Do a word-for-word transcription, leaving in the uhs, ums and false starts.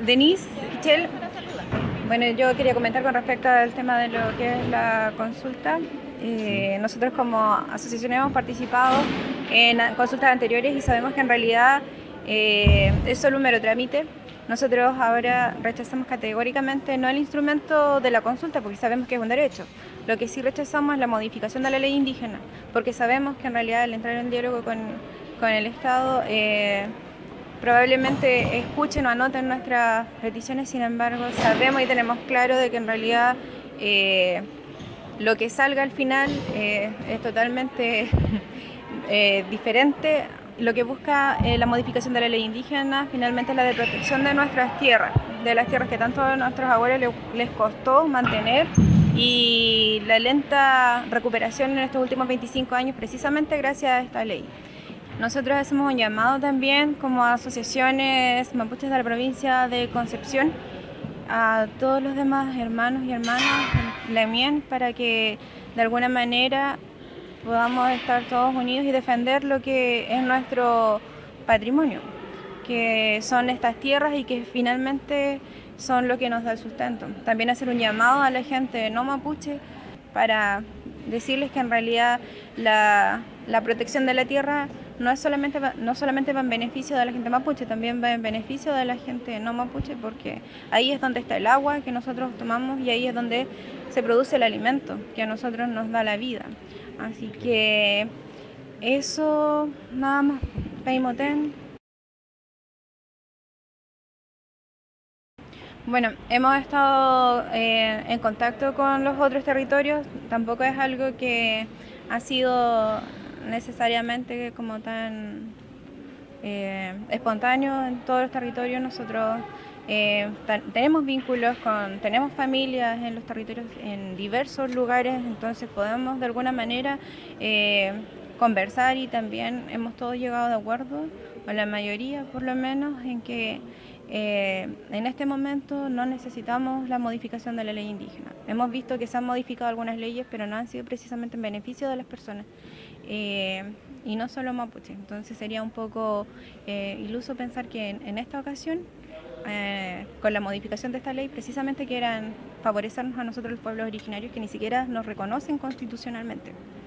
Denise, Michelle, bueno, yo quería comentar con respecto al tema de lo que es la consulta. Eh, nosotros como asociación hemos participado en consultas anteriores y sabemos que en realidad eh, es solo un mero trámite. Nosotros ahora rechazamos categóricamente no el instrumento de la consulta porque sabemos que es un derecho. Lo que sí rechazamos es la modificación de la ley indígena porque sabemos que en realidad al entrar en diálogo con, con el Estado eh, probablemente escuchen o anoten nuestras peticiones, sin embargo sabemos y tenemos claro de que en realidad eh, lo que salga al final eh, es totalmente eh, diferente. Lo que busca eh, la modificación de la ley indígena finalmente es la de protección de nuestras tierras, de las tierras que tanto a nuestros abuelos les, les costó mantener, y la lenta recuperación en estos últimos veinticinco años precisamente gracias a esta ley. Nosotros hacemos un llamado también como asociaciones mapuches de la provincia de Concepción a todos los demás hermanos y hermanas lemien para que de alguna manera podamos estar todos unidos y defender lo que es nuestro patrimonio, que son estas tierras y que finalmente son lo que nos da el sustento. También hacer un llamado a la gente no mapuche para decirles que en realidad la, la protección de la tierra no es solamente no solamente va en beneficio de la gente mapuche, también va en beneficio de la gente no mapuche, porque ahí es donde está el agua que nosotros tomamos y ahí es donde se produce el alimento que a nosotros nos da la vida. Así que eso, nada más. Peimoten. Bueno, hemos estado eh, en contacto con los otros territorios, tampoco es algo que ha sido necesariamente como tan eh, espontáneo en todos los territorios. Nosotros eh, tenemos vínculos con, tenemos familias en los territorios en diversos lugares, entonces podemos de alguna manera eh, conversar, y también hemos todos llegado de acuerdo, o la mayoría por lo menos, en que eh, en este momento no necesitamos la modificación de la ley indígena. Hemos visto que se han modificado algunas leyes, pero no han sido precisamente en beneficio de las personas. Eh, y no solo mapuche. Entonces sería un poco eh, iluso pensar que en, en esta ocasión, eh, con la modificación de esta ley, precisamente quieran favorecernos a nosotros los pueblos originarios que ni siquiera nos reconocen constitucionalmente.